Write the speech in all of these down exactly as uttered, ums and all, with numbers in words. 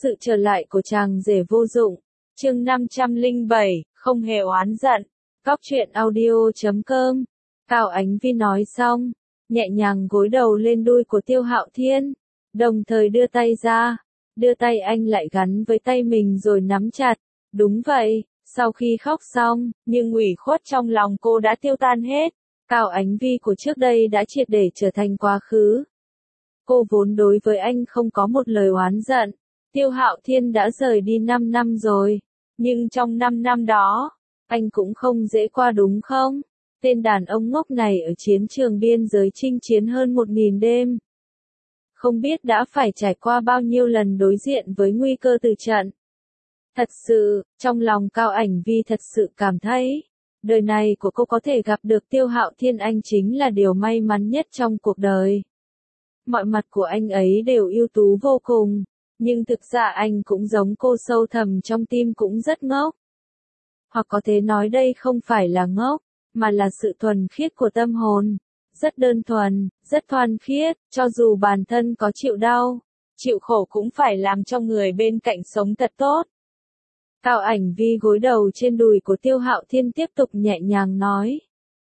sự trở lại của chàng rể vô dụng. Chương năm trăm lẻ bảy, không hề oán giận. Góc truyện audio chấm com. Cao Ánh Vi nói xong, nhẹ nhàng gối đầu lên đuôi của Tiêu Hạo Thiên, đồng thời đưa tay ra, đưa tay anh lại gắn với tay mình rồi nắm chặt. Đúng vậy, sau khi khóc xong, nhưng ủy khuất trong lòng cô đã tiêu tan hết. Cao Ánh Vi của trước đây đã triệt để trở thành quá khứ. Cô vốn đối với anh không có một lời oán giận. Tiêu Hạo Thiên đã rời đi năm năm rồi, nhưng trong năm năm đó, anh cũng không dễ qua đúng không? Tên đàn ông ngốc này ở chiến trường biên giới chinh chiến hơn một nghìn đêm. Không biết đã phải trải qua bao nhiêu lần đối diện với nguy cơ từ trận. Thật sự, trong lòng Cao Ảnh Vi thật sự cảm thấy, đời này của cô có thể gặp được Tiêu Hạo Thiên anh chính là điều may mắn nhất trong cuộc đời. Mọi mặt của anh ấy đều ưu tú vô cùng, nhưng thực ra anh cũng giống cô, sâu thẳm trong tim cũng rất ngốc. Hoặc có thể nói đây không phải là ngốc, mà là sự thuần khiết của tâm hồn. Rất đơn thuần, rất thoăn khiết, cho dù bản thân có chịu đau, chịu khổ cũng phải làm cho người bên cạnh sống thật tốt. Cao Ảnh Vi gối đầu trên đùi của Tiêu Hạo Thiên tiếp tục nhẹ nhàng nói.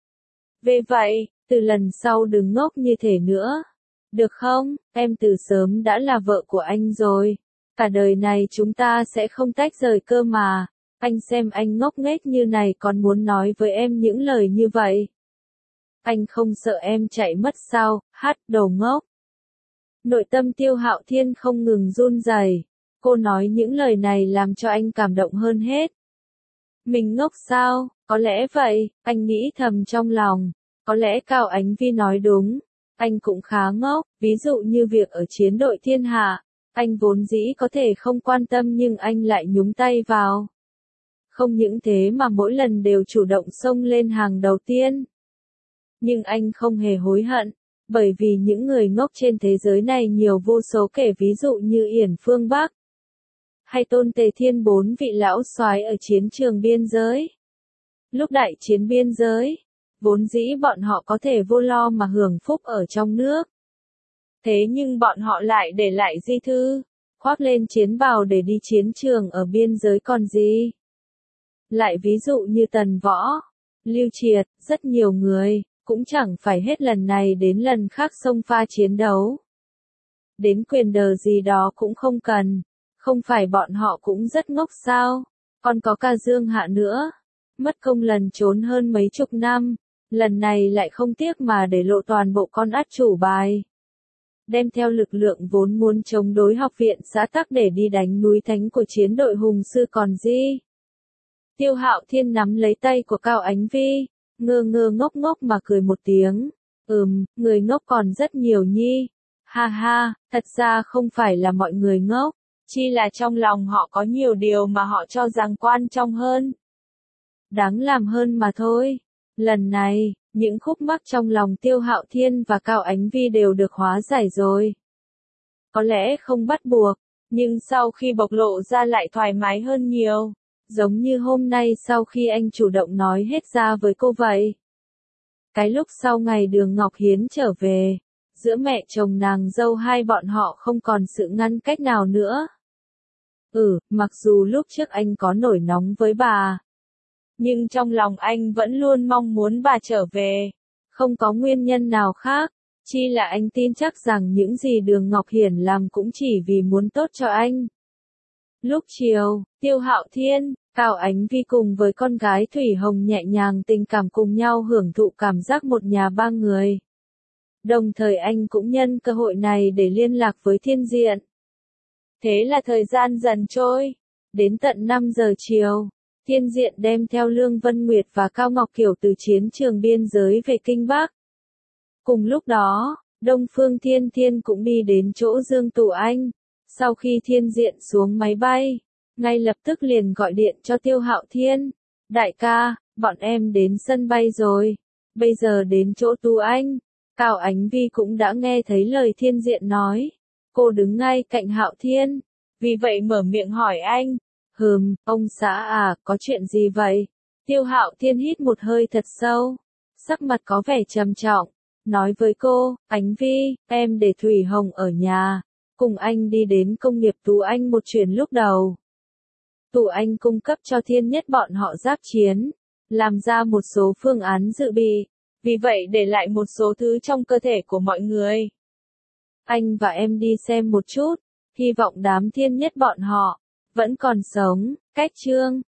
Về vậy, từ lần sau đừng ngốc như thế nữa. Được không, em từ sớm đã là vợ của anh rồi. Cả đời này chúng ta sẽ không tách rời cơ mà. Anh xem anh ngốc nghếch như này còn muốn nói với em những lời như vậy. Anh không sợ em chạy mất sao, hát đầu ngốc. Nội tâm Tiêu Hạo Thiên không ngừng run rẩy. Cô nói những lời này làm cho anh cảm động hơn hết. Mình ngốc sao, có lẽ vậy, anh nghĩ thầm trong lòng. Có lẽ Cao Ánh Vi nói đúng. Anh cũng khá ngốc, ví dụ như việc ở chiến đội thiên hạ. Anh vốn dĩ có thể không quan tâm nhưng anh lại nhúng tay vào. Không những thế mà mỗi lần đều chủ động xông lên hàng đầu tiên. Nhưng anh không hề hối hận, bởi vì những người ngốc trên thế giới này nhiều vô số kể, ví dụ như Yển Phương Bắc, hay Tôn Tề Thiên, bốn vị lão soái ở chiến trường biên giới. Lúc đại chiến biên giới, vốn dĩ bọn họ có thể vô lo mà hưởng phúc ở trong nước. Thế nhưng bọn họ lại để lại di thư, khoác lên chiến bào để đi chiến trường ở biên giới còn gì. Lại ví dụ như Tần Võ, Lưu Triệt, rất nhiều người, cũng chẳng phải hết lần này đến lần khác xông pha chiến đấu. Đến quyền đờ gì đó cũng không cần, không phải bọn họ cũng rất ngốc sao, còn có cả Dương Hạ nữa. Mất công lần trốn hơn mấy chục năm, lần này lại không tiếc mà để lộ toàn bộ con át chủ bài. Đem theo lực lượng vốn muốn chống đối học viện xã Tắc để đi đánh núi Thánh của chiến đội hùng sư còn gì. Tiêu Hạo Thiên nắm lấy tay của Cao Ánh Vi, ngơ ngơ ngốc ngốc mà cười một tiếng. Ừm, người ngốc còn rất nhiều nhi. Ha ha, thật ra không phải là mọi người ngốc, chỉ là trong lòng họ có nhiều điều mà họ cho rằng quan trọng hơn, đáng làm hơn mà thôi. Lần này, những khúc mắc trong lòng Tiêu Hạo Thiên và Cao Ánh Vi đều được hóa giải rồi. Có lẽ không bắt buộc, nhưng sau khi bộc lộ ra lại thoải mái hơn nhiều. Giống như hôm nay sau khi anh chủ động nói hết ra với cô vậy. Cái lúc sau ngày Đường Ngọc Hiến trở về, giữa mẹ chồng nàng dâu hai bọn họ không còn sự ngăn cách nào nữa. Ừ, mặc dù lúc trước anh có nổi nóng với bà, nhưng trong lòng anh vẫn luôn mong muốn bà trở về. Không có nguyên nhân nào khác, chỉ là anh tin chắc rằng những gì Đường Ngọc Hiển làm cũng chỉ vì muốn tốt cho anh. Lúc chiều, Tiêu Hạo Thiên, Cao Ánh Vi cùng với con gái Thủy Hồng nhẹ nhàng tình cảm cùng nhau hưởng thụ cảm giác một nhà ba người. Đồng thời anh cũng nhân cơ hội này để liên lạc với Thiên Diện. Thế là thời gian dần trôi, đến tận năm giờ chiều, Thiên Diện đem theo Lương Vân Nguyệt và Cao Ngọc Kiều từ chiến trường biên giới về Kinh Bắc. Cùng lúc đó, Đông Phương Thiên Thiên cũng đi đến chỗ Dương Tụ Anh. Sau khi Thiên Diện xuống máy bay, ngay lập tức liền gọi điện cho Tiêu Hạo Thiên. Đại ca, bọn em đến sân bay rồi, bây giờ đến chỗ Tú Anh. Cao Ánh Vi cũng đã nghe thấy lời Thiên Diện nói. Cô đứng ngay cạnh Hạo Thiên, vì vậy mở miệng hỏi anh. Hừm, ông xã à, có chuyện gì vậy? Tiêu Hạo Thiên hít một hơi thật sâu, sắc mặt có vẻ trầm trọng, nói với cô, Ánh Vi, em để Thủy Hồng ở nhà. cùng anh đi đến công nghiệp Tú Anh một chuyến lúc đầu. Tú Anh cung cấp cho Thiên Nhất bọn họ giáp chiến, làm ra một số phương án dự bị, vì vậy để lại một số thứ trong cơ thể của mọi người. Anh và em đi xem một chút, hy vọng đám Thiên Nhất bọn họ vẫn còn sống. Cách chương